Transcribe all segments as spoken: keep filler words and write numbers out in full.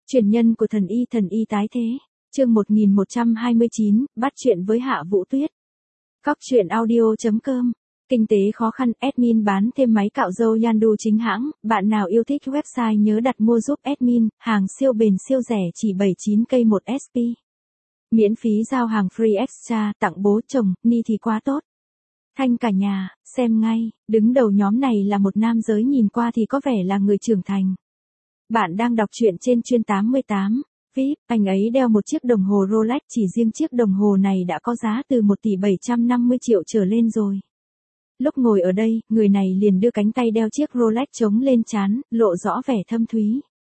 Truyền nhân của thần y thần y tái thế. Chương một nghìn một trăm hai mươi chín, bắt chuyện với Hạ Vũ Tuyết. Cóc truyện audio chấm com. Kinh tế khó khăn, admin bán thêm máy cạo râu Yandu chính hãng, bạn nào yêu thích website nhớ đặt mua giúp admin, hàng siêu bền siêu rẻ chỉ bảy mươi chín k một ét pê. Miễn phí giao hàng free extra, tặng bố chồng, ni thì quá tốt. Thanh cả nhà, xem ngay, đứng đầu nhóm này là một nam giới nhìn qua thì có vẻ là người trưởng thành. Bạn đang đọc truyện trên chuyên tám mươi tám. vê i pê, anh ấy đeo một chiếc đồng hồ Rolex, chỉ riêng chiếc đồng hồ này đã có giá từ một tỷ bảy trăm năm mươi triệu trở lên rồi. Lúc ngồi ở đây, người này liền đưa cánh tay đeo chiếc Rolex chống lên trán, lộ rõ vẻ thâm thúy.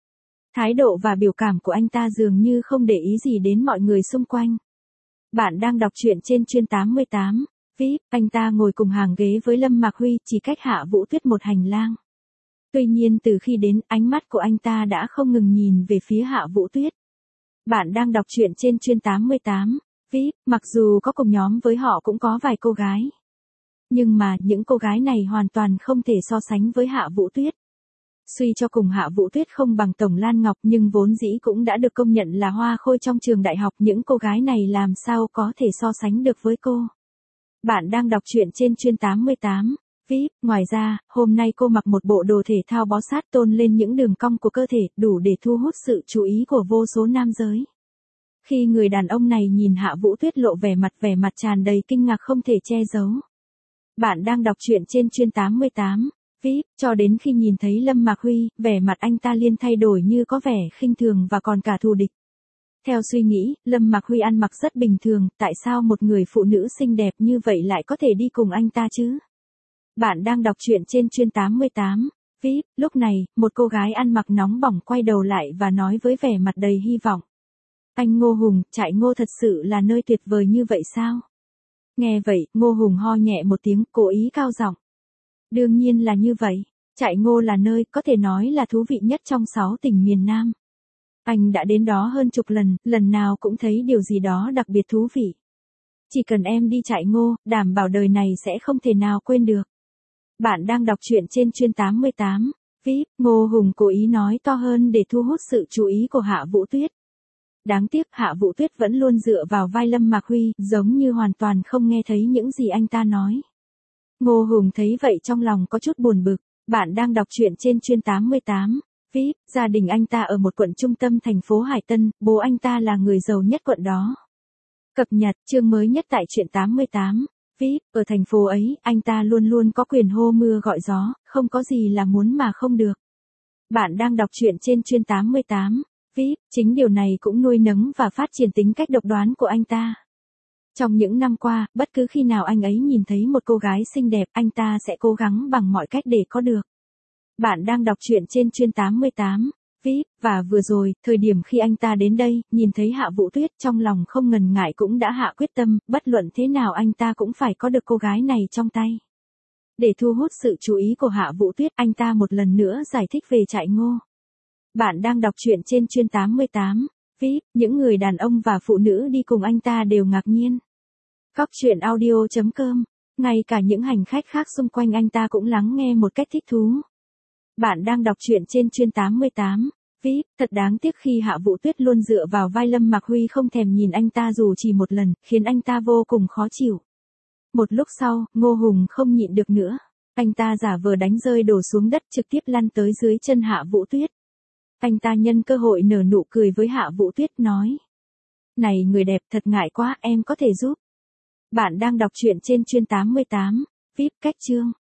Thái độ và biểu cảm của anh ta dường như không để ý gì đến mọi người xung quanh. Bạn đang đọc truyện trên chuyên tám mươi tám. vê i pê, anh ta ngồi cùng hàng ghế với Lâm Mạc Huy, chỉ cách Hạ Vũ Tuyết một hành lang. Tuy nhiên từ khi đến, ánh mắt của anh ta đã không ngừng nhìn về phía Hạ Vũ Tuyết. Bạn đang đọc truyện trên chuyên tám mươi tám. vê i pê, mặc dù có cùng nhóm với họ cũng có vài cô gái. Nhưng mà, những cô gái này hoàn toàn không thể so sánh với Hạ Vũ Tuyết. Suy cho cùng Hạ Vũ Tuyết không bằng Tổng Lan Ngọc nhưng vốn dĩ cũng đã được công nhận là hoa khôi trong trường đại học. Những cô gái này làm sao có thể so sánh được với cô. Bạn đang đọc truyện trên chuyên tám mươi tám. vê i pê, ngoài ra, hôm nay cô mặc một bộ đồ thể thao bó sát tôn lên những đường cong của cơ thể, đủ để thu hút sự chú ý của vô số nam giới. Khi người đàn ông này nhìn Hạ Vũ Tuyết lộ vẻ mặt vẻ mặt tràn đầy kinh ngạc không thể che giấu. Bạn đang đọc truyện trên chuyên tám mươi tám. vê i pê, cho đến khi nhìn thấy Lâm Mạc Huy, vẻ mặt anh ta liền thay đổi như có vẻ khinh thường và còn cả thù địch. Theo suy nghĩ, Lâm Mạc Huy ăn mặc rất bình thường, tại sao một người phụ nữ xinh đẹp như vậy lại có thể đi cùng anh ta chứ? Bạn đang đọc truyện trên chuyên tám mươi tám. vê i pê, lúc này, một cô gái ăn mặc nóng bỏng quay đầu lại và nói với vẻ mặt đầy hy vọng. Anh Ngô Hùng, trại Ngô thật sự là nơi tuyệt vời như vậy sao? Nghe vậy, Ngô Hùng ho nhẹ một tiếng, cố ý cao giọng. Đương nhiên là như vậy, trại Ngô là nơi có thể nói là thú vị nhất trong sáu tỉnh miền Nam. Anh đã đến đó hơn chục lần, lần nào cũng thấy điều gì đó đặc biệt thú vị. Chỉ cần em đi trại Ngô, đảm bảo đời này sẽ không thể nào quên được. Bạn đang đọc truyện trên chuyên tám mươi tám. vê i pê, Ngô Hùng cố ý nói to hơn để thu hút sự chú ý của Hạ Vũ Tuyết. Đáng tiếc Hạ Vũ Tuyết vẫn luôn dựa vào vai Lâm Mạc Huy, giống như hoàn toàn không nghe thấy những gì anh ta nói. Ngô Hùng thấy vậy trong lòng có chút buồn bực. Bạn đang đọc truyện trên chuyên tám mươi tám. vê i pê, gia đình anh ta ở một quận trung tâm thành phố Hải Tân, bố anh ta là người giàu nhất quận đó. Cập nhật chương mới nhất tại truyện tám mươi tám. vê i pê, ở thành phố ấy, anh ta luôn luôn có quyền hô mưa gọi gió, không có gì là muốn mà không được. Bạn đang đọc truyện trên chuyên tám mươi tám. vê i pê, chính điều này cũng nuôi nấng và phát triển tính cách độc đoán của anh ta. Trong những năm qua, bất cứ khi nào anh ấy nhìn thấy một cô gái xinh đẹp, anh ta sẽ cố gắng bằng mọi cách để có được. Bạn đang đọc truyện trên chuyên tám mươi tám. vê i pê, và vừa rồi, thời điểm khi anh ta đến đây, nhìn thấy Hạ Vũ Tuyết trong lòng không ngần ngại cũng đã hạ quyết tâm, bất luận thế nào anh ta cũng phải có được cô gái này trong tay. Để thu hút sự chú ý của Hạ Vũ Tuyết, anh ta một lần nữa giải thích về trại Ngô. Bạn đang đọc truyện trên chuyên tám mươi tám. vê i pê, những người đàn ông và phụ nữ đi cùng anh ta đều ngạc nhiên. Cóc truyện audio chấm com. Ngay cả những hành khách khác xung quanh anh ta cũng lắng nghe một cách thích thú. Bạn đang đọc truyện trên chuyên tám mươi tám. vê i pê, thật đáng tiếc khi Hạ Vũ Tuyết luôn dựa vào vai Lâm Mạc Huy không thèm nhìn anh ta dù chỉ một lần, khiến anh ta vô cùng khó chịu. Một lúc sau, Ngô Hùng không nhịn được nữa. Anh ta giả vờ đánh rơi đổ xuống đất trực tiếp lăn tới dưới chân Hạ Vũ Tuyết. Anh ta nhân cơ hội nở nụ cười với Hạ Vũ Tuyết nói. Này người đẹp, thật ngại quá, em có thể giúp. Bạn đang đọc truyện trên chuyên tám mươi tám. vê i pê, cách chương.